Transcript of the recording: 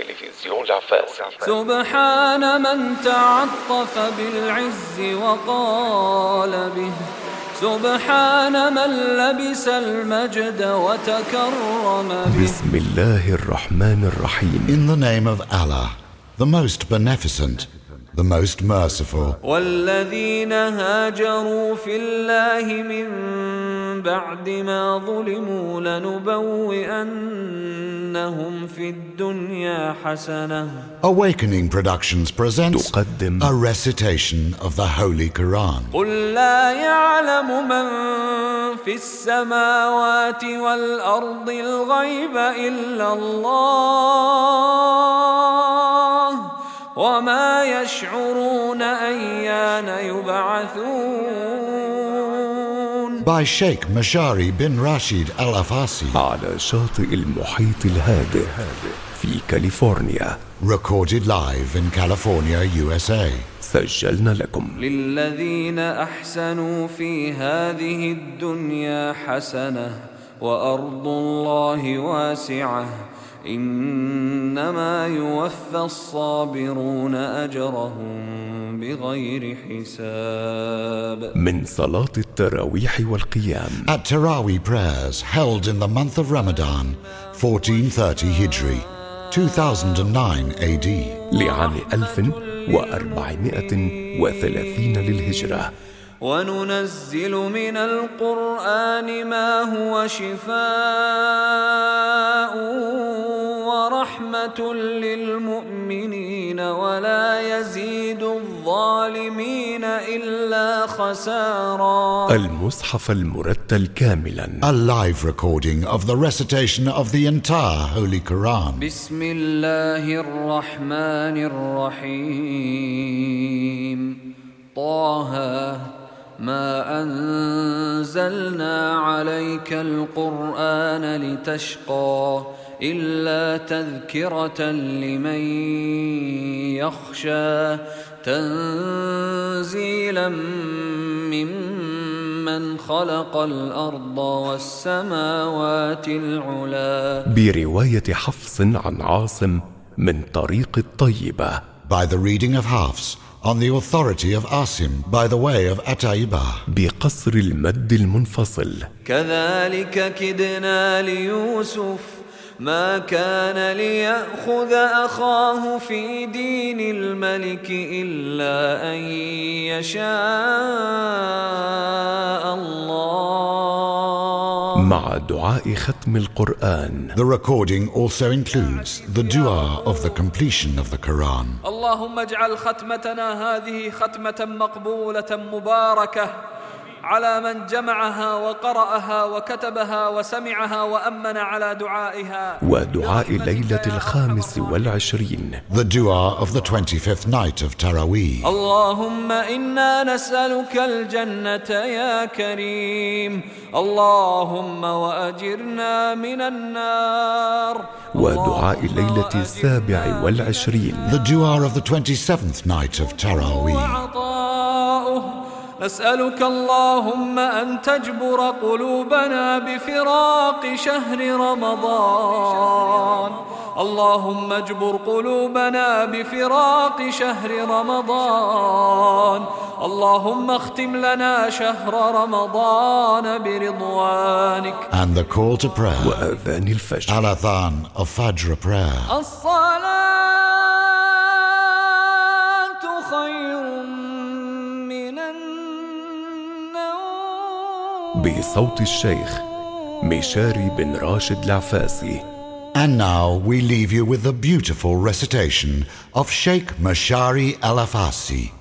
تلفزيون العفاسي. سبحان من تعطف بالعز وقال به، سبحان من لبس المجد وتكرم به. بسم الله الرحمن الرحيم. In the name of Allah, the most beneficent, the most merciful. والذين هاجروا في الله من بعد ما ظلموا لنبوئنهم في الدنيا حسنة. Awakening Productions presents تقدم a recitation of the Holy Quran. قل لا يعلم من في السماوات والأرض الغيب إلا الله وما يشعرون أيان يبعثون. By Sheikh Mashari bin Rashid Al Afasi. على شاطئ المحيط الهادئ في كاليفورنيا. Recorded live in California, USA. سجلنا لكم. للذين أحسنوا في هذه الدنيا حسنة وأرض الله واسعة إنما يوفى الصابرون أجرهم بغير حساب. من صلاة التراويح والقيام. At Taraweeh prayers held in the month of Ramadan, 1430 Hijri, 2009 AD. لعام 1430 للهجرة. وننزل من القرآن ما هو شفاء ورحمة للمؤمنين ولا يزيد الظالمين إلا خسارا. المصحف المرتل كاملا. A live recording of the recitation of the entire Holy Quran. بسم الله الرحمن الرحيم. طه ما أنزلنا عليك القرآن لتشقى إلا تذكرة لمن يخشى تنزيلا ممن خلق الأرض والسماوات العلا. برواية حفص عن عاصم من طريق الطيبة. By the reading of Hafs on the authority of Asim by the way of Ataibah. بقصر المد المنفصل. كذلك كدنا ليوسف ما كان ليأخذ أخاه في دين الملك إلا أن يشاء الله. مع دعاء ختم القرآن. The recording also includes the dua of the completion of the Quran. اللهم اجعل ختمتنا هذه ختمة مقبولة مباركة على من جمعها وقرأها وكتبها وسمعها وأمن على دعائها. ودعاء ليلة 25. The dua of the 25th night of Taraweeh. اللهم إنا نسألك الجنة يا كريم اللهم وأجرنا من النار. ودعاء ليلة 27. The dua of the 27th night of Taraweeh. نسألك اللهم أن تجبر قلوبنا بفراق شهر رمضان. اللهم اجبر قلوبنا بفراق شهر رمضان. اللهم اختم لنا شهر رمضان برضوانك. And the call to prayer. وأذان الفجر. Al-Adhan of Fajr prayer. الصلاة خير من النوم. بصوت الشيخ مشاري بن راشد العفاسي. And now we leave you with the beautiful recitation of Sheikh Mashari Al Afasi.